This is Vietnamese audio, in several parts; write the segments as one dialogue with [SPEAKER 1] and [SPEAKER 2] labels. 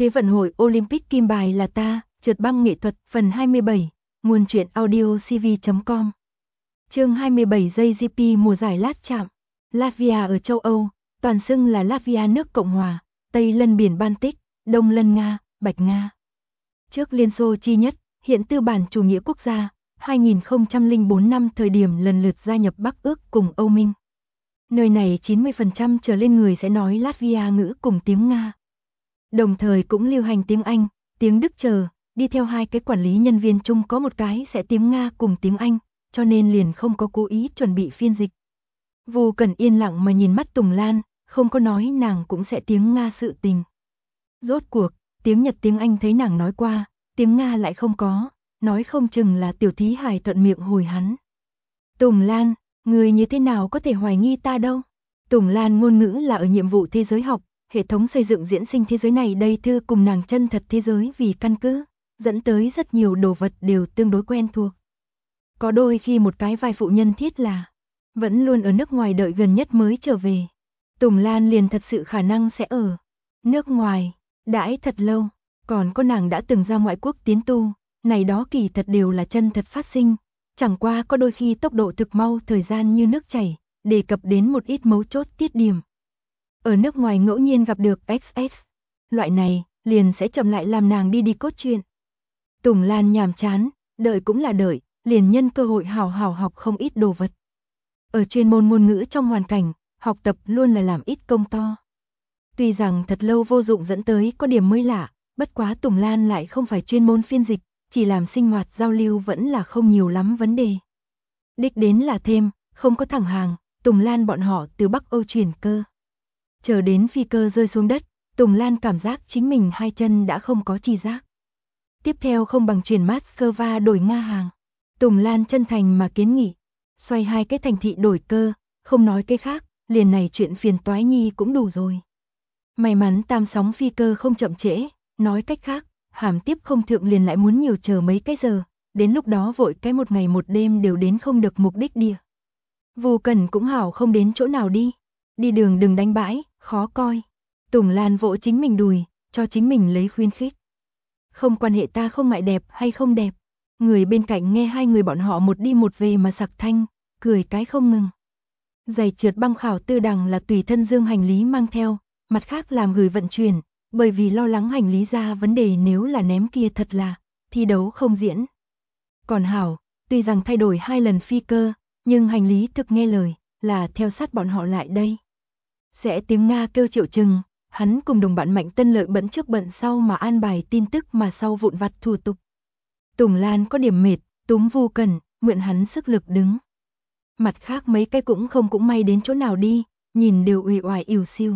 [SPEAKER 1] Thế vận hội Olympic kim bài là ta, trượt băng nghệ thuật, phần 27, nguồn truyện audio cv.com. Chương 27 giây GP mùa giải lát chạm. Latvia ở châu Âu, toàn xưng là Latvia nước Cộng hòa, Tây lân biển Baltic, Đông lân Nga, Bạch Nga. Trước Liên Xô chi nhất, hiện tư bản chủ nghĩa quốc gia, 2004 năm thời điểm lần lượt gia nhập Bắc Ước cùng Âu Minh. Nơi này 90% trở lên người sẽ nói Latvia ngữ cùng tiếng Nga. Đồng thời cũng lưu hành tiếng Anh, tiếng Đức chờ, đi theo hai cái quản lý nhân viên chung có một cái sẽ tiếng Nga cùng tiếng Anh, cho nên liền không có cố ý chuẩn bị phiên dịch. Vu Cần yên lặng mà nhìn mắt Tùng Lan, không có nói nàng cũng sẽ tiếng Nga sự tình. Rốt cuộc, tiếng Nhật tiếng Anh thấy nàng nói qua, tiếng Nga lại không có, nói không chừng là tiểu thí hài thuận miệng hồi hắn. Tùng Lan, người như thế nào có thể hoài nghi ta đâu? Tùng Lan ngôn ngữ là ở nhiệm vụ thế giới học, hệ thống xây dựng diễn sinh thế giới này đây thư cùng nàng chân thật thế giới vì căn cứ, dẫn tới rất nhiều đồ vật đều tương đối quen thuộc. Có đôi khi một cái vai phụ nhân thiết là vẫn luôn ở nước ngoài đợi gần nhất mới trở về. Tùng Lan liền thật sự khả năng sẽ ở nước ngoài, đãi thật lâu, còn có nàng đã từng ra ngoại quốc tiến tu, này đó kỳ thật đều là chân thật phát sinh, chẳng qua có đôi khi tốc độ thực mau thời gian như nước chảy, đề cập đến một ít mấu chốt tiết điểm. Ở nước ngoài ngẫu nhiên gặp được XX, loại này, liền sẽ chậm lại làm nàng đi cốt truyện. Tùng Lan nhàm chán, đợi cũng là đợi, liền nhân cơ hội hào học không ít đồ vật. Ở chuyên môn ngôn ngữ trong hoàn cảnh, học tập luôn là làm ít công to. Tuy rằng thật lâu vô dụng dẫn tới có điểm mới lạ, bất quá Tùng Lan lại không phải chuyên môn phiên dịch, chỉ làm sinh hoạt giao lưu vẫn là không nhiều lắm vấn đề. Đích đến là thêm, không có thẳng hàng, Tùng Lan bọn họ từ Bắc Âu chuyển cơ. Chờ đến phi cơ rơi xuống đất, Tùng Lan cảm giác chính mình hai chân đã không có chi giác. Tiếp theo không bằng chuyển Moscow đổi Nga hàng. Tùng Lan chân thành mà kiến nghị, xoay hai cái thành thị đổi cơ, không nói cái khác, liền này chuyện phiền toái nhi cũng đủ rồi. May mắn tam sóng phi cơ không chậm trễ, nói cách khác, hàm tiếp không thượng liền lại muốn nhiều chờ mấy cái giờ, đến lúc đó vội cái một ngày một đêm đều đến không được mục đích địa. Vu Cần cũng hảo không đến chỗ nào đi. Đi đường đừng đánh bãi, khó coi. Tùng Lan vỗ chính mình đùi, cho chính mình lấy khuyến khích. Không quan hệ ta không ngại đẹp hay không đẹp. Người bên cạnh nghe hai người bọn họ một đi một về mà sặc thanh, cười cái không ngừng. Giày trượt băng khảo tư đằng là tùy thân dương hành lý mang theo, mặt khác làm gửi vận chuyển, bởi vì lo lắng hành lý ra vấn đề nếu là ném kia thật là, thi đấu không diễn. Còn hảo, tuy rằng thay đổi 2 lần phi cơ, nhưng hành lý thực nghe lời, là theo sát bọn họ lại đây. Sẽ tiếng Nga kêu Triệu Trừng, hắn cùng đồng bạn Mạnh Tân Lợi bận trước bận sau mà an bài tin tức mà sau vụn vặt thủ tục. Tùng Lan có điểm mệt, túm Vu Cần, mượn hắn sức lực đứng. Mặt khác mấy cái cũng may đến chỗ nào đi, nhìn đều uể oải ỉu xiu.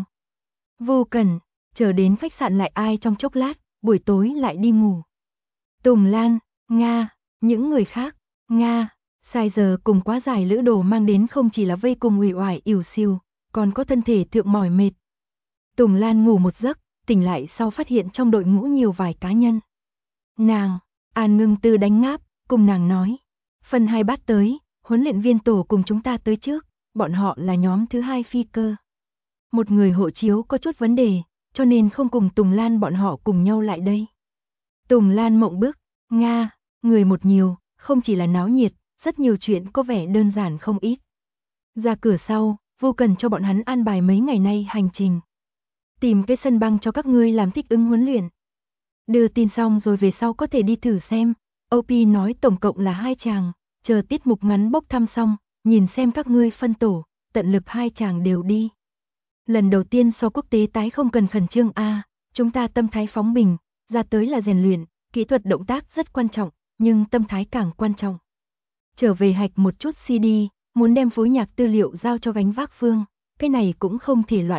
[SPEAKER 1] Vu Cần, chờ đến khách sạn lại ai trong chốc lát, buổi tối lại đi ngủ. Tùng Lan, Nga, những người khác, Nga, sai giờ cùng quá dài lữ đồ mang đến không chỉ là vây cùng uể oải ỉu xiu, còn có thân thể thượng mỏi mệt. Tùng Lan ngủ một giấc, tỉnh lại sau phát hiện trong đội ngũ nhiều vài cá nhân. Nàng, An Ngưng Tư đánh ngáp, cùng nàng nói. Phần 2 bắt tới, huấn luyện viên tổ cùng chúng ta tới trước, bọn họ là nhóm thứ 2 phi cơ. Một người hộ chiếu có chút vấn đề, cho nên không cùng Tùng Lan bọn họ cùng nhau lại đây. Tùng Lan mộng bức, Nga, người một nhiều, không chỉ là náo nhiệt, rất nhiều chuyện có vẻ đơn giản không ít. Ra cửa sau, Vu Cần cho bọn hắn an bài mấy ngày nay hành trình. Tìm cái sân băng cho các ngươi làm thích ứng huấn luyện. Đưa tin xong rồi về sau có thể đi thử xem. OP nói tổng cộng là 2 chàng, chờ tiết mục ngắn bốc thăm xong, nhìn xem các ngươi phân tổ, tận lực 2 chàng đều đi. Lần đầu tiên so quốc tế tái không cần khẩn trương chúng ta tâm thái phóng bình, ra tới là rèn luyện, kỹ thuật động tác rất quan trọng, nhưng tâm thái càng quan trọng. Trở về hạch một chút CD, muốn đem phối nhạc tư liệu giao cho gánh vác Phương, cái này cũng không thể loạn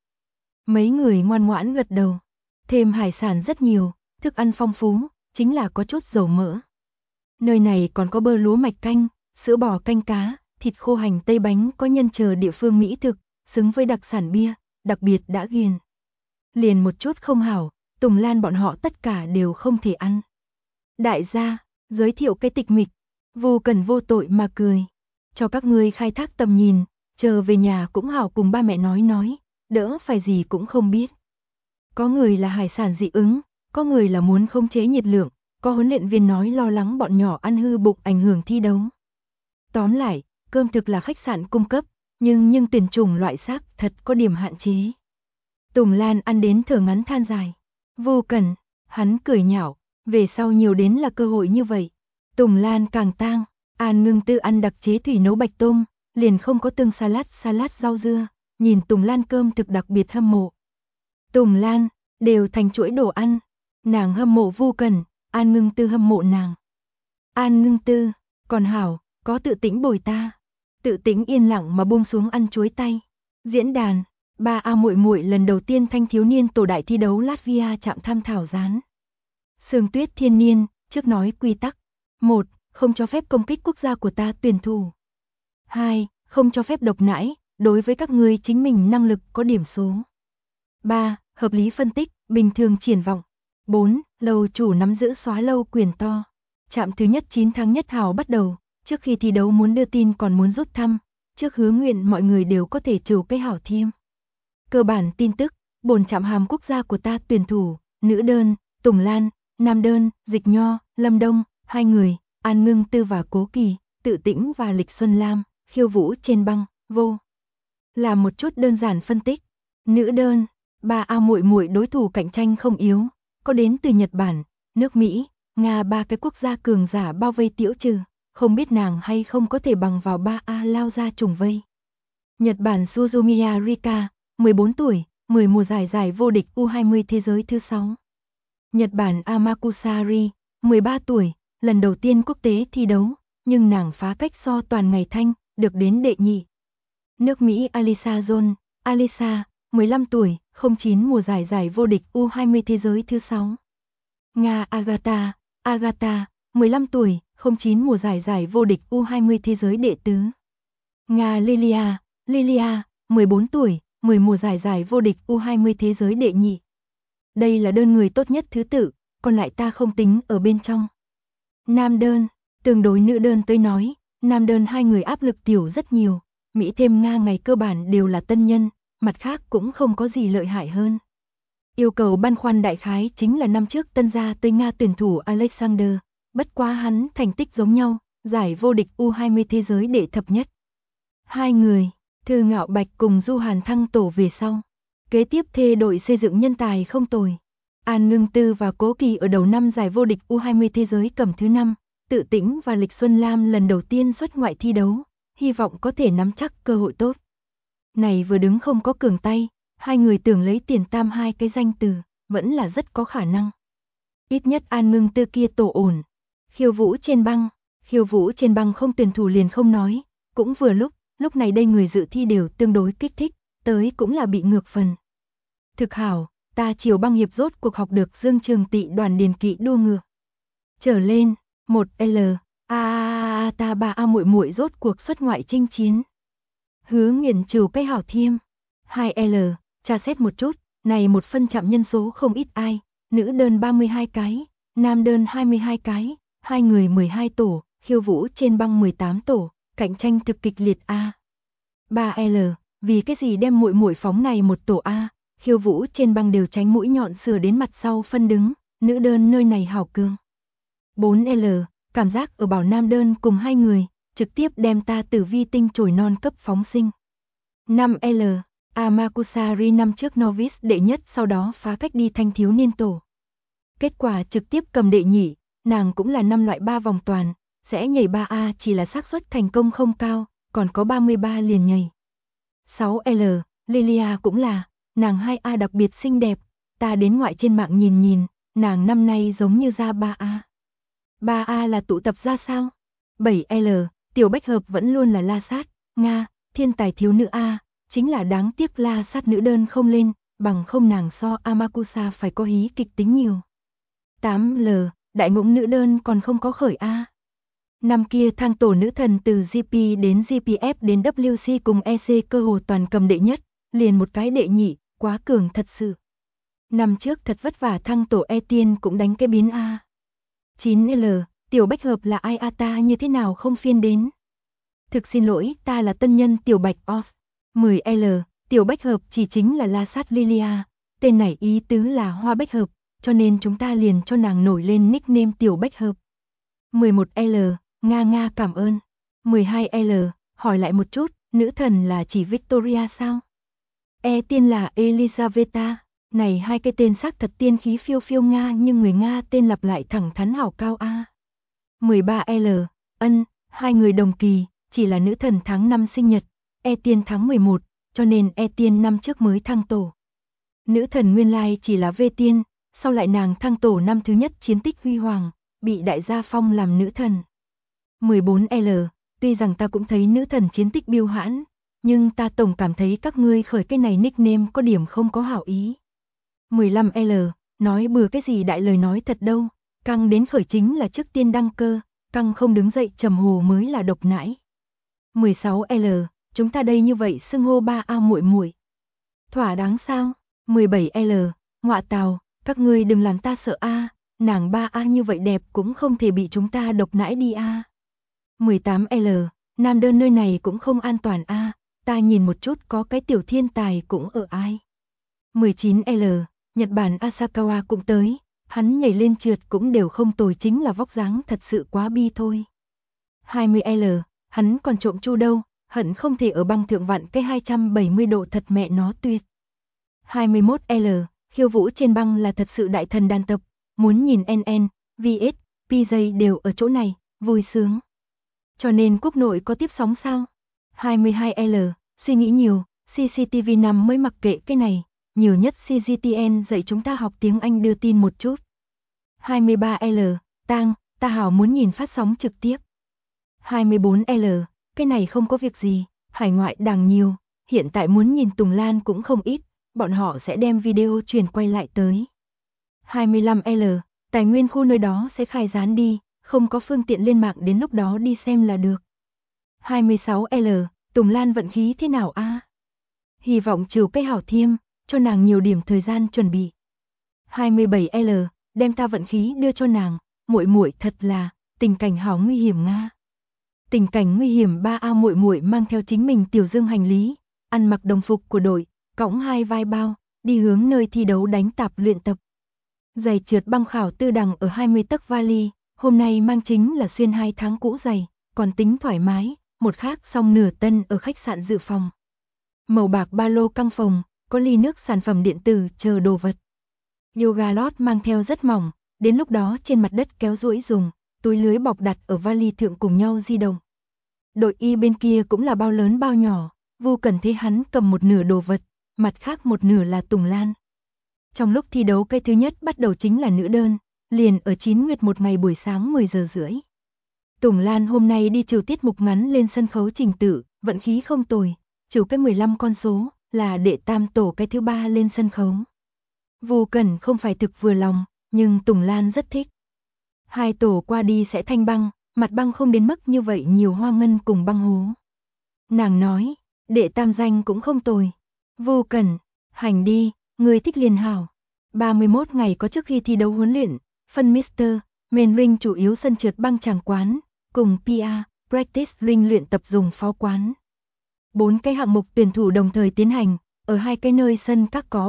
[SPEAKER 1] Mấy người ngoan ngoãn gật đầu. Thêm hải sản rất nhiều, thức ăn phong phú, chính là có chút dầu mỡ. Nơi này còn có bơ lúa mạch canh, sữa bò canh cá, thịt khô hành tây bánh có nhân chờ địa phương mỹ thực, xứng với đặc sản bia, đặc biệt đã ghiền. Liền một chút không hảo, Tùng Lan bọn họ tất cả đều không thể ăn. Đại gia, giới thiệu cái tịch mịch, Vu Cần vô tội mà cười. Cho các ngươi khai thác tầm nhìn, chờ về nhà cũng hảo cùng ba mẹ nói, đỡ phải gì cũng không biết. Có người là hải sản dị ứng, có người là muốn khống chế nhiệt lượng, có huấn luyện viên nói lo lắng bọn nhỏ ăn hư bụng ảnh hưởng thi đấu. Tóm lại, cơm thực là khách sạn cung cấp, nhưng tuyển chủng loại xác thật có điểm hạn chế. Tùng Lan ăn đến thở ngắn than dài. Vô cần, hắn cười nhạo, về sau nhiều đến là cơ hội như vậy. Tùng Lan càng tang, An Ngưng Tư ăn đặc chế thủy nấu bạch tôm, liền không có tương salad rau dưa, nhìn Tùng Lan cơm thực đặc biệt hâm mộ. Tùng Lan, đều thành chuỗi đồ ăn, nàng hâm mộ Vô Cần, An Ngưng Tư hâm mộ nàng. An Ngưng Tư, còn hảo, có Tự Tĩnh bồi ta. Tự Tĩnh yên lặng mà buông xuống ăn chuối tay. Diễn đàn, 3A muội muội lần đầu tiên thanh thiếu niên tổ đại thi đấu Latvia chạm tham thảo gián. Sương Tuyết Thiên Niên, trước nói quy tắc. 1. Không cho phép công kích quốc gia của ta tuyển thủ. 2. Không cho phép độc nãi, đối với các ngươi chính mình năng lực có điểm số. 3. Hợp lý phân tích, bình thường triển vọng. 4. Lầu chủ nắm giữ xóa lâu quyền to. Trạm thứ nhất 9 tháng nhất hào bắt đầu, trước khi thi đấu muốn đưa tin còn muốn rút thăm, trước hứa nguyện mọi người đều có thể trừ cái hảo thiêm. Cơ bản tin tức, bổn trạm hàm quốc gia của ta tuyển thủ, nữ đơn, Tùng Lan, nam đơn, Dịch Nho, Lâm Đông, 2 người, An Ngưng Tư và Cố Kỳ, Tự Tĩnh và Lịch Xuân Lam, khiêu vũ trên băng, vô. Làm một chút đơn giản phân tích. Nữ đơn, 3A muội muội đối thủ cạnh tranh không yếu, có đến từ Nhật Bản, nước Mỹ, Nga, 3 cái quốc gia cường giả bao vây Tiễu Trừ, không biết nàng hay không có thể bằng vào 3A lao ra trùng vây. Nhật Bản Suzumiya Rika, 14 tuổi, 10 mùa giải vô địch U20 thế giới thứ 6. Nhật Bản Amakusari, 13 tuổi, lần đầu tiên quốc tế thi đấu, nhưng nàng phá cách so toàn ngày thanh, được đến đệ nhị. Nước Mỹ Alisa John, Alisa, 15 tuổi, 09 mùa giải vô địch U20 thế giới thứ 6. Nga Agatha, 15 tuổi, 09 mùa giải vô địch U20 thế giới đệ tứ. Nga Lilia, 14 tuổi, 10 mùa giải vô địch U20 thế giới đệ nhị. Đây là đơn người tốt nhất thứ tự, còn lại ta không tính ở bên trong. Nam đơn, tương đối nữ đơn tới nói, nam đơn 2 người áp lực tiểu rất nhiều, Mỹ thêm Nga ngày cơ bản đều là tân nhân, mặt khác cũng không có gì lợi hại hơn. Yêu cầu băn khoăn đại khái chính là năm trước tân gia tới Nga tuyển thủ Alexander, bất quá hắn thành tích giống nhau, giải vô địch U20 thế giới đệ thập nhất. 2 người, Thư Ngạo Bạch cùng Du Hàn thăng tổ về sau. Kế tiếp thê đội xây dựng nhân tài không tồi. An Ngưng Tư và Cố Kỳ ở đầu năm giải vô địch U20 thế giới cầm thứ 5, Tự Tĩnh và Lịch Xuân Lam lần đầu tiên xuất ngoại thi đấu, hy vọng có thể nắm chắc cơ hội tốt. Này vừa đứng không có cường tay, 2 người tưởng lấy tiền tam 2 cái danh từ, vẫn là rất có khả năng. Ít nhất An Ngưng Tư kia tổ ổn. Khiêu vũ trên băng không tuyển thủ liền không nói, cũng vừa lúc này đây người dự thi đều tương đối kích thích, tới cũng là bị ngược phần. Thực hảo, ta chiều băng hiệp rốt cuộc học được Dương Trường Tị đoàn điền kỵ đua ngựa. Trở lên, 1L, ta 3A muội muội rốt cuộc xuất ngoại chinh chiến. Hứa Nguyện trừ cái hảo thiêm. 2L, tra xét một chút, này một phân chạm nhân số không ít ai, nữ đơn 32 cái, nam đơn 22 cái, 2 người 12 tổ, khiêu vũ trên băng 18 tổ, cạnh tranh thực kịch liệt a. 3L, vì cái gì đem muội muội phóng này một tổ a, khiêu vũ trên băng đều tránh mũi nhọn sửa đến mặt sau phân đứng, nữ đơn nơi này hảo cường. 4L, cảm giác ở bảo nam đơn cùng 2 người, trực tiếp đem ta từ vi tinh chồi non cấp phóng sinh. 5L, Amakusari năm trước novice đệ nhất sau đó phá cách đi thanh thiếu niên tổ. Kết quả trực tiếp cầm đệ nhị, nàng cũng là 5 loại 3 vòng toàn, sẽ nhảy 3A chỉ là xác suất thành công không cao, còn có 33 liền nhảy. 6L, Lilia cũng là, nàng 2A đặc biệt xinh đẹp, ta đến ngoại trên mạng nhìn, nàng năm nay giống như ra 3A. 3A là tụ tập ra sao? 7L, Tiểu Bách Hợp vẫn luôn là la sát, Nga, thiên tài thiếu nữ A, chính là đáng tiếc la sát nữ đơn không lên, bằng không nàng so Amakusa phải có hí kịch tính nhiều. 8L, đại ngỗng nữ đơn còn không có khởi A. Năm kia thang tổ nữ thần từ GP đến GPF đến WC cùng EC cơ hồ toàn cầm đệ nhất, liền một cái đệ nhị, quá cường thật sự. Năm trước thật vất vả thăng tổ E Tiên cũng đánh cái biến A. 9L, Tiểu Bách Hợp là ai a ta như thế nào không phiên đến. Thực xin lỗi, ta là tân nhân Tiểu Bạch Os. 10L, Tiểu Bách Hợp chỉ chính là la sát Lilia, tên này ý tứ là Hoa Bách Hợp, cho nên chúng ta liền cho nàng nổi lên nickname Tiểu Bách Hợp. 11L, Nga cảm ơn. 12L, hỏi lại một chút, nữ thần là chỉ Victoria sao? E tiên là Elizaveta, này hai cái tên xác thật tiên khí phiêu phiêu Nga nhưng người Nga tên lặp lại thẳng thắn hảo cao a. 13L, hai người đồng kỳ, chỉ là nữ thần tháng 5 sinh nhật, E tiên tháng 11, cho nên E tiên năm trước mới thăng tổ. Nữ thần nguyên lai chỉ là V tiên, sau lại nàng thăng tổ năm thứ nhất chiến tích huy hoàng, bị đại gia phong làm nữ thần. 14L, tuy rằng ta cũng thấy nữ thần chiến tích biêu hãn, nhưng ta tổng cảm thấy các ngươi khởi cái này nickname có điểm không có hảo ý. 15L, nói bừa cái gì đại lời nói thật đâu, căng đến khởi chính là trước tiên đăng cơ, căng không đứng dậy trầm hồ mới là độc nãi. 16L, chúng ta đây như vậy xưng hô 3A muội muội. Thỏa đáng sao? 17L, ngọa tào, các ngươi đừng làm ta sợ a, nàng 3A như vậy đẹp cũng không thể bị chúng ta độc nãi đi a. 18L, nam đơn nơi này cũng không an toàn a, ta nhìn một chút có cái tiểu thiên tài cũng ở ai. 19L, Nhật Bản Asakawa cũng tới, hắn nhảy lên trượt cũng đều không tồi chính là vóc dáng thật sự quá bi thôi. 20L, hắn còn trộm chu đâu, hận không thể ở băng thượng vặn cái 270 độ thật mẹ nó tuyệt. 21L, khiêu vũ trên băng là thật sự đại thần đàn tập, muốn nhìn NN, VS, PJ đều ở chỗ này, vui sướng. Cho nên quốc nội có tiếp sóng sao? 22L, suy nghĩ nhiều, CCTV 5 mới mặc kệ cái này, nhiều nhất CGTN dạy chúng ta học tiếng Anh đưa tin một chút. 23L, ta hảo muốn nhìn phát sóng trực tiếp. 24L, cái này không có việc gì, hải ngoại đàng nhiều, hiện tại muốn nhìn Tùng Lan cũng không ít, bọn họ sẽ đem video truyền quay lại tới. 25L, tài nguyên khu nơi đó sẽ khai gián đi, không có phương tiện lên mạng đến lúc đó đi xem là được. 26L, Tùng Lan vận khí thế nào a? Hy vọng trừ cái hảo thiêm, cho nàng nhiều điểm thời gian chuẩn bị. 27L, đem ta vận khí đưa cho nàng, muội muội thật là, tình cảnh hảo nguy hiểm nga. Tình cảnh nguy hiểm 3A muội muội mang theo chính mình tiểu dương hành lý, ăn mặc đồng phục của đội, cõng hai vai bao, đi hướng nơi thi đấu đánh tạp luyện tập. Giày trượt băng khảo tư đằng ở 20 tấc vali, hôm nay mang chính là xuyên 2 tháng cũ giày, còn tính thoải mái, một khác xong nửa tân ở khách sạn dự phòng. Màu bạc ba lô căng phòng, có ly nước sản phẩm điện tử chờ đồ vật. Yoga lót mang theo rất mỏng, đến lúc đó trên mặt đất kéo duỗi dùng, túi lưới bọc đặt ở vali thượng cùng nhau di động. Đội y bên kia cũng là bao lớn bao nhỏ, Vu Cẩn thấy hắn cầm một nửa đồ vật, mặt khác một nửa là Tùng Lan. Trong lúc thi đấu cái thứ nhất bắt đầu chính là nữ đơn, liền ở 9 nguyệt một ngày buổi sáng 10 giờ rưỡi. Tùng Lan hôm nay đi trừ tiết mục ngắn lên sân khấu trình tự, vận khí không tồi, trừ cái 15 con số, là đệ tam tổ cái thứ 3 lên sân khấu. Vu Cẩn không phải thực vừa lòng, nhưng Tùng Lan rất thích. 2 tổ qua đi sẽ thanh băng, mặt băng không đến mức như vậy nhiều hoa ngân cùng băng hố. Nàng nói, đệ tam danh cũng không tồi. Vu Cẩn, hành đi, người thích liền hảo. 31 ngày có trước khi thi đấu huấn luyện, phân Mr. Main Ring chủ yếu sân trượt băng tràng quán, cùng PR, Practice Ring luyện tập dùng phó quán. 4 cái hạng mục tuyển thủ đồng thời tiến hành, ở 2 cái nơi sân các có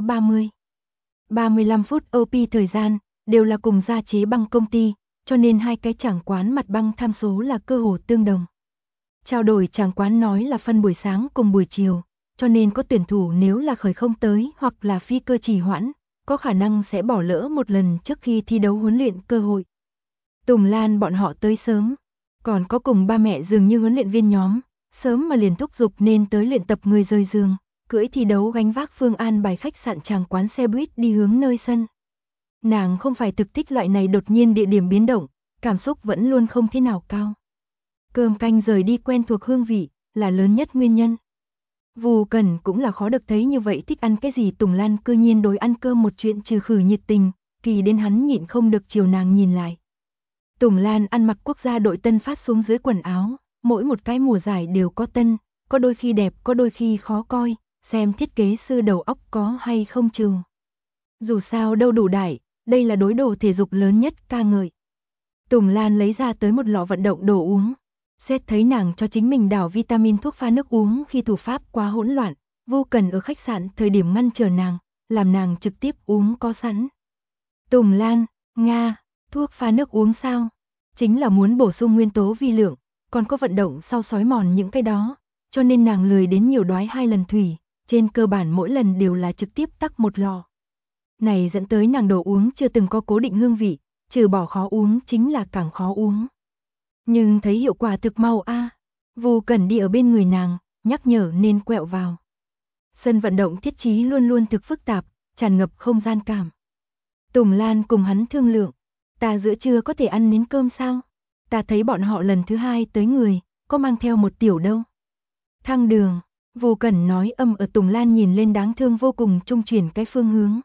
[SPEAKER 1] 35 phút OP thời gian, đều là cùng gia chế băng công ty, cho nên 2 cái tràng quán mặt băng tham số là cơ hồ tương đồng. Trao đổi tràng quán nói là phân buổi sáng cùng buổi chiều, cho nên có tuyển thủ nếu là khởi không tới hoặc là phi cơ trì hoãn, có khả năng sẽ bỏ lỡ một lần trước khi thi đấu huấn luyện cơ hội. Tùng Lan bọn họ tới sớm, còn có cùng ba mẹ dường như huấn luyện viên nhóm, sớm mà liền thúc giục nên tới luyện tập người rời giường, cưỡi thi đấu gánh vác phương an bài khách sạn tràng quán xe buýt đi hướng nơi sân. Nàng không phải thực thích loại này đột nhiên địa điểm biến động, cảm xúc vẫn luôn không thế nào cao. Cơm canh rời đi quen thuộc hương vị, là lớn nhất nguyên nhân. Vu Cẩn cũng là khó được thấy như vậy thích ăn cái gì Tùng Lan cư nhiên đối ăn cơm một chuyện trừ khử nhiệt tình, kỳ đến hắn nhịn không được chiều nàng nhìn lại. Tùng Lan ăn mặc quốc gia đội tân phát xuống dưới quần áo, mỗi một cái mùa giải đều có tân, có đôi khi đẹp có đôi khi khó coi, xem thiết kế sư đầu óc có hay không trừ. Dù sao đâu đủ đại, đây là đối đồ thể dục lớn nhất ca ngợi. Tùng Lan lấy ra tới một lọ vận động đồ uống. Xét thấy nàng cho chính mình đảo vitamin thuốc pha nước uống khi thủ pháp quá hỗn loạn, Vu Cẩn ở khách sạn thời điểm ngăn trở nàng, làm nàng trực tiếp uống có sẵn. Tùng Lan, Nga, thuốc pha nước uống sao? Chính là muốn bổ sung nguyên tố vi lượng, còn có vận động sau xói mòn những cái đó, cho nên nàng lười đến nhiều đoái 2 lần thủy, trên cơ bản mỗi lần đều là trực tiếp tắc một lọ. Này dẫn tới nàng đồ uống chưa từng có cố định hương vị, trừ bỏ khó uống chính là càng khó uống. Nhưng thấy hiệu quả thực mau a. Vu Cẩn đi ở bên người nàng, nhắc nhở nên quẹo vào. Sân vận động thiết trí luôn luôn thực phức tạp, tràn ngập không gian cảm. Tùng Lan cùng hắn thương lượng, ta giữa trưa có thể ăn nến cơm sao? Ta thấy bọn họ lần thứ 2 tới người, có mang theo một tiểu đâu. Thang đường, Vu Cẩn nói âm ở Tùng Lan nhìn lên đáng thương vô cùng trung chuyển cái phương hướng.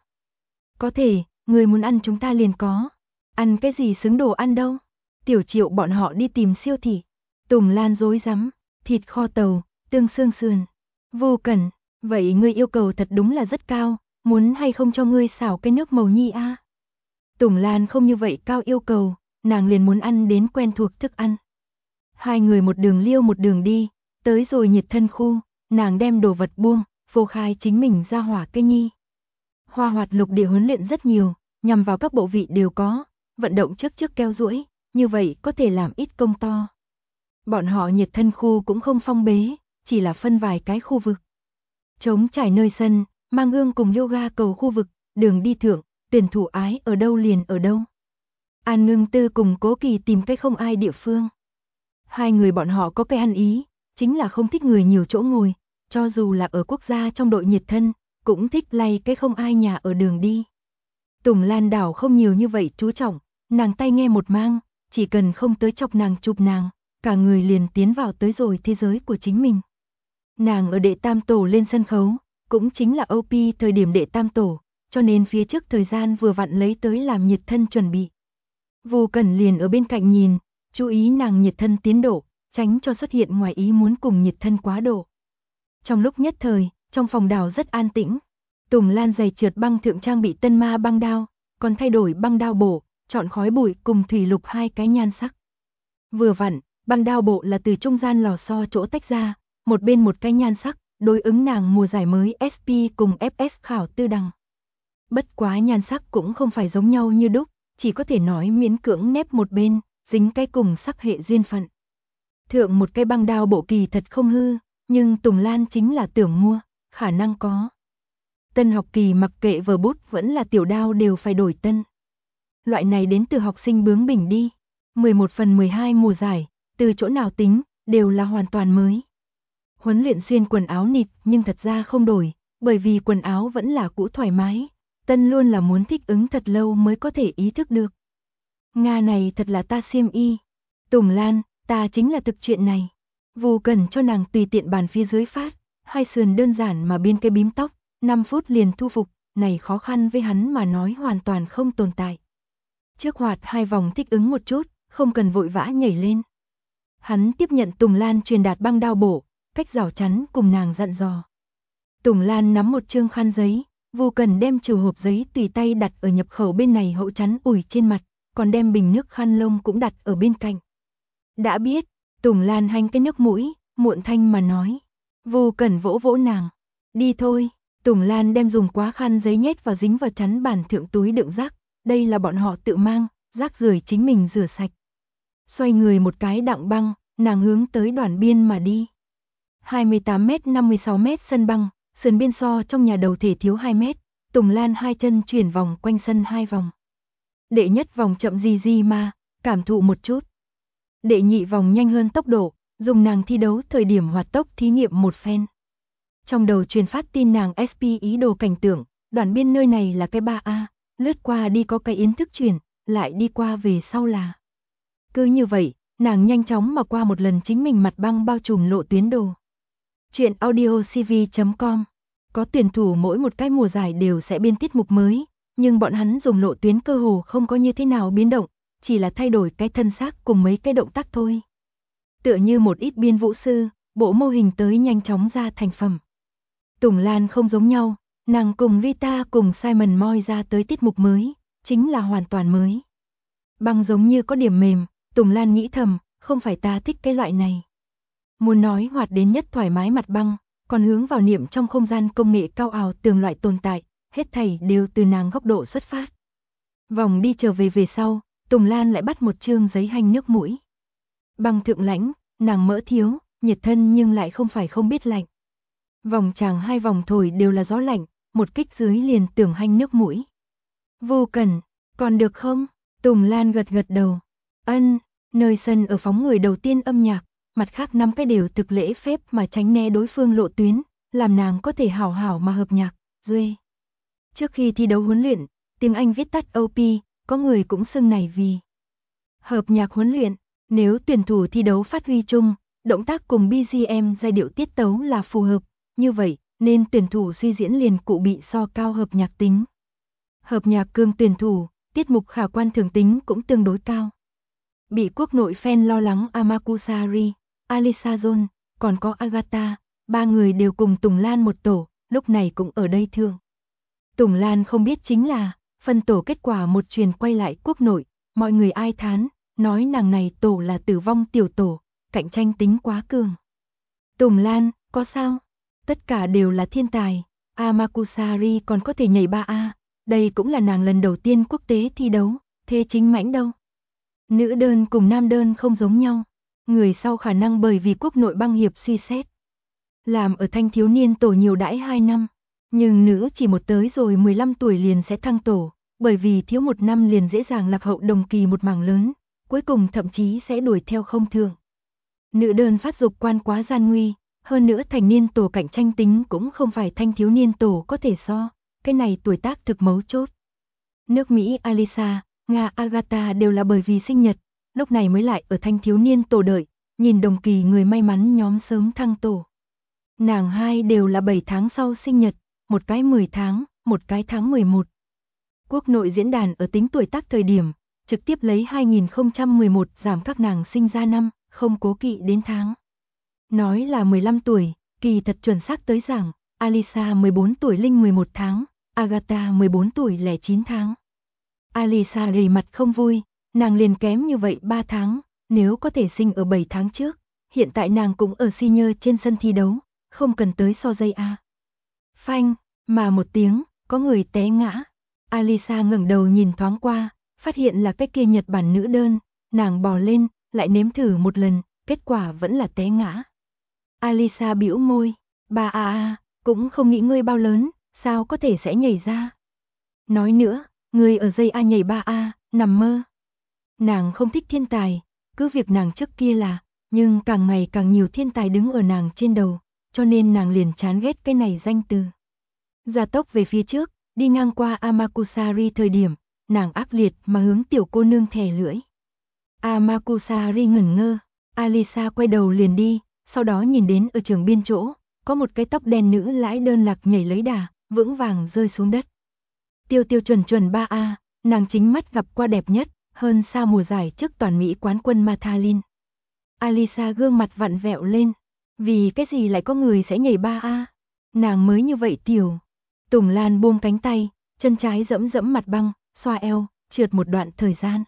[SPEAKER 1] Có thể, người muốn ăn chúng ta liền có. Ăn cái gì xứng đồ ăn đâu. Tiểu Triệu bọn họ đi tìm siêu thị. Tùng Lan rối rắm, thịt kho tàu, tương xương sườn. Vu Cẩn, vậy ngươi yêu cầu thật đúng là rất cao, muốn hay không cho ngươi xào cái nước màu nhi a? Tùng Lan không như vậy cao yêu cầu, nàng liền muốn ăn đến quen thuộc thức ăn. Hai người một đường liêu một đường đi, tới rồi nhiệt thân khu, nàng đem đồ vật buông, phô khai chính mình ra hỏa cây nhi. Hoa hoạt lục địa huấn luyện rất nhiều, nhằm vào các bộ vị đều có, vận động trước keo duỗi, như vậy có thể làm ít công to. Bọn họ nhiệt thân khu cũng không phong bế, chỉ là phân vài cái khu vực. Trống trải nơi sân, mang gương cùng yoga cầu khu vực, đường đi thượng, tuyển thủ ái ở đâu liền ở đâu. An Ngưng Tư cùng Cố Kỳ tìm cái không ai địa phương. Hai người bọn họ có cái ăn ý, chính là không thích người nhiều chỗ ngồi, cho dù là ở quốc gia trong đội nhiệt thân, cũng thích lay cái không ai nhà ở đường đi. Tùng Lan đảo không nhiều như vậy chú trọng, nàng tay nghe một mang, chỉ cần không tới chọc nàng chụp nàng, cả người liền tiến vào tới rồi thế giới của chính mình. Nàng ở đệ tam tổ lên sân khấu, cũng chính là OP thời điểm đệ tam tổ, cho nên phía trước thời gian vừa vặn lấy tới làm nhiệt thân chuẩn bị. Vu Cẩn liền ở bên cạnh nhìn, chú ý nàng nhiệt thân tiến độ, tránh cho xuất hiện ngoài ý muốn cùng nhiệt thân quá độ. Trong lúc nhất thời, trong phòng đảo rất an tĩnh. Tùng Lan giày trượt băng thượng trang bị tân ma băng đao, còn thay đổi băng đao bổ, chọn khói bụi cùng thủy lục 2 cái nhan sắc. Vừa vặn, băng đao bộ là từ trung gian lò xo chỗ tách ra, một bên một cái nhan sắc, đối ứng nàng mùa giải mới SP cùng FS khảo tư đằng. Bất quá nhan sắc cũng không phải giống nhau như đúc, chỉ có thể nói miễn cưỡng nép một bên, dính cái cùng sắc hệ duyên phận. Thượng một cái băng đao bộ kỳ thật không hư, nhưng Tùng Lan chính là tưởng mua, khả năng có. Tân học kỳ mặc kệ vở bút vẫn là tiểu đao đều phải đổi tân. Loại này đến từ học sinh bướng bỉnh đi. 11/12 mùa giải, từ chỗ nào tính, đều là hoàn toàn mới. Huấn luyện xuyên quần áo nịt nhưng thật ra không đổi, bởi vì quần áo vẫn là cũ thoải mái. Tân luôn là muốn thích ứng thật lâu mới có thể ý thức được. Nga này thật là ta xiêm y. Tùng Lan, ta chính là thực chuyện này. Vu Cẩn cho nàng tùy tiện bàn phía dưới phát, hai sườn đơn giản mà biên cái bím tóc, 5 phút liền thu phục, này khó khăn với hắn mà nói hoàn toàn không tồn tại. Trước hoạt 2 vòng thích ứng một chút, không cần vội vã nhảy lên. Hắn tiếp nhận Tùng Lan truyền đạt băng đao bổ, cách rào chắn cùng nàng dặn dò. Tùng Lan nắm một trương khăn giấy, Vu Cẩn đem trừ hộp giấy tùy tay đặt ở nhập khẩu bên này hậu chắn ủi trên mặt, còn đem bình nước khăn lông cũng đặt ở bên cạnh. Đã biết, Tùng Lan hanh cái nước mũi, muộn thanh mà nói. Vu Cẩn vỗ vỗ nàng. Đi thôi, Tùng Lan đem dùng quá khăn giấy nhét vào dính vào chắn bàn thượng túi đựng rác, đây là bọn họ tự mang, rác rưởi chính mình rửa sạch. Xoay người một cái đặng băng, nàng hướng tới đoàn biên mà đi. 28m-56m sân băng, sườn biên so trong nhà đầu thể thiếu 2 mét, Tùng Lan hai chân chuyển vòng quanh sân 2 vòng. Đệ nhất vòng chậm gì mà, cảm thụ một chút. Đệ nhị vòng nhanh hơn tốc độ, dùng nàng thi đấu thời điểm hoạt tốc thí nghiệm một phen. Trong đầu truyền phát tin nàng SP ý đồ cảnh tượng, đoàn biên nơi này là cái 3A, lướt qua đi có cái yến thức chuyển, lại đi qua về sau là. Cứ như vậy, nàng nhanh chóng mà qua một lần chính mình mặt băng bao trùm lộ tuyến đồ. Chuyện audiocv.com. Có tuyển thủ mỗi một cái mùa giải đều sẽ biên tiết mục mới, nhưng bọn hắn dùng lộ tuyến cơ hồ không có như thế nào biến động, chỉ là thay đổi cái thân xác cùng mấy cái động tác thôi. Tựa như một ít biên vũ sư, bộ mô hình tới nhanh chóng ra thành phẩm. Tùng Lan không giống nhau, nàng cùng Rita cùng Simon Moy ra tới tiết mục mới, chính là hoàn toàn mới. Băng giống như có điểm mềm, Tùng Lan nghĩ thầm, không phải ta thích cái loại này. Muốn nói hoạt đến nhất thoải mái mặt băng, còn hướng vào niệm trong không gian công nghệ cao ảo tường loại tồn tại, hết thảy đều từ nàng góc độ xuất phát. Vòng đi trở về về sau, Tùng Lan lại bắt một chương giấy hanh nước mũi. Băng thượng lãnh, nàng mỡ thiếu, nhiệt thân nhưng lại không phải không biết lạnh. Vòng chàng 2 vòng thổi đều là gió lạnh, một kích dưới liền tưởng hanh nước mũi. Vô Cẩn, còn được không? Tùng Lan gật gật đầu. Ân, nơi sân ở phóng người đầu tiên âm nhạc, mặt khác 5 cái đều thực lễ phép mà tránh né đối phương lộ tuyến, làm nàng có thể hảo hảo mà hợp nhạc, duê. Trước khi thi đấu huấn luyện, tiếng Anh viết tắt OP, có người cũng xưng này vì hợp nhạc huấn luyện. Nếu tuyển thủ thi đấu phát huy chung, động tác cùng BGM giai điệu tiết tấu là phù hợp, như vậy nên tuyển thủ suy diễn liền cụ bị so cao hợp nhạc tính. Hợp nhạc cương tuyển thủ, tiết mục khả quan thường tính cũng tương đối cao. Bị quốc nội fan lo lắng Amakusari, Alisa John, còn có Agatha, 3 người đều cùng Tùng Lan một tổ, lúc này cũng ở đây thương. Tùng Lan không biết chính là, phân tổ kết quả một truyền quay lại quốc nội, mọi người ai thán, nói nàng này tổ là tử vong tiểu tổ, cạnh tranh tính quá cường. Tùng Lan, có sao? Tất cả đều là thiên tài, Amakusari còn có thể nhảy 3A, đây cũng là nàng lần đầu tiên quốc tế thi đấu, thế chính mãnh đâu. Nữ đơn cùng nam đơn không giống nhau, người sau khả năng bởi vì quốc nội băng hiệp suy xét. Làm ở thanh thiếu niên tổ nhiều đãi 2 năm, nhưng nữ chỉ một tới rồi 15 tuổi liền sẽ thăng tổ, bởi vì thiếu 1 năm liền dễ dàng lạc hậu đồng kỳ một mảng lớn, cuối cùng thậm chí sẽ đuổi theo không thường. Nữ đơn phát dục quan quá gian nguy, hơn nữa thành niên tổ cạnh tranh tính cũng không phải thanh thiếu niên tổ có thể so, cái này tuổi tác thực mấu chốt. Nước Mỹ Alisa, Nga Agatha đều là bởi vì sinh nhật, lúc này mới lại ở thanh thiếu niên tổ đợi, nhìn đồng kỳ người may mắn nhóm sớm thăng tổ. Nàng hai đều là 7 tháng sau sinh nhật, một cái 10 tháng, một cái tháng 11. Quốc nội diễn đàn ở tính tuổi tác thời điểm, trực tiếp lấy 2011 giảm các nàng sinh ra năm, không cố kỵ đến tháng. Nói là 15 tuổi, kỳ thật chuẩn xác tới rằng, Alisa 14 tuổi linh 11 tháng, Agatha 14 tuổi lẻ 9 tháng. Alisa đầy mặt không vui, nàng liền kém như vậy 3 tháng, nếu có thể sinh ở 7 tháng trước, hiện tại nàng cũng ở senior trên sân thi đấu, không cần tới so dây A. Phanh, mà một tiếng, có người té ngã. Alisa ngẩng đầu nhìn thoáng qua, phát hiện là cái kia Nhật Bản nữ đơn, nàng bò lên, lại nếm thử một lần, kết quả vẫn là té ngã. Alisa bĩu môi, bà cũng không nghĩ ngươi bao lớn, sao có thể sẽ nhảy ra. Nói nữa, ngươi ở dây A nhảy 3A, nằm mơ. Nàng không thích thiên tài, cứ việc nàng trước kia là, nhưng càng ngày càng nhiều thiên tài đứng ở nàng trên đầu, cho nên nàng liền chán ghét cái này danh từ. Gia tốc về phía trước, đi ngang qua Amakusari thời điểm, nàng ác liệt mà hướng tiểu cô nương thè lưỡi. Amakusari ngẩn ngơ, Alisa quay đầu liền đi, sau đó nhìn đến ở trường biên chỗ, có một cái tóc đen nữ lãi đơn lạc nhảy lấy đà, vững vàng rơi xuống đất. Tiêu tiêu chuẩn chuẩn 3A, nàng chính mắt gặp qua đẹp nhất, hơn xa mùa giải trước toàn Mỹ quán quân Mathalin. Alisa gương mặt vặn vẹo lên, vì cái gì lại có người sẽ nhảy 3A, nàng mới như vậy tiểu. Tùng Lan buông cánh tay, chân trái dẫm dẫm mặt băng, xoa eo, trượt một đoạn thời gian.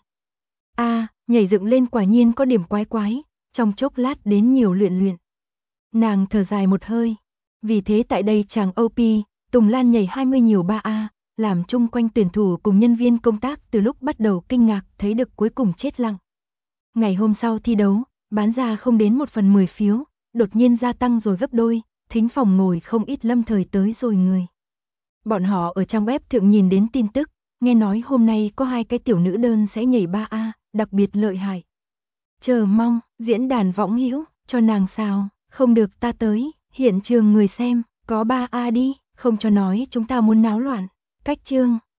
[SPEAKER 1] Nhảy dựng lên quả nhiên có điểm quái quái, trong chốc lát đến nhiều luyện luyện. Nàng thở dài một hơi, vì thế tại đây chàng OP, Tùng Lan nhảy 20 nhiều 3A, làm chung quanh tuyển thủ cùng nhân viên công tác từ lúc bắt đầu kinh ngạc thấy được cuối cùng chết lặng. Ngày hôm sau thi đấu, bán ra không đến 1/10 phiếu, đột nhiên gia tăng rồi gấp đôi, thính phòng ngồi không ít lâm thời tới rồi người. Bọn họ ở trang web thượng nhìn đến tin tức, nghe nói hôm nay có 2 cái tiểu nữ đơn sẽ nhảy 3A, đặc biệt lợi hại. Chờ mong, diễn đàn võng hữu, cho nàng sao, không được ta tới, hiện trường người xem, có 3A đi, không cho nói chúng ta muốn náo loạn. Cách chương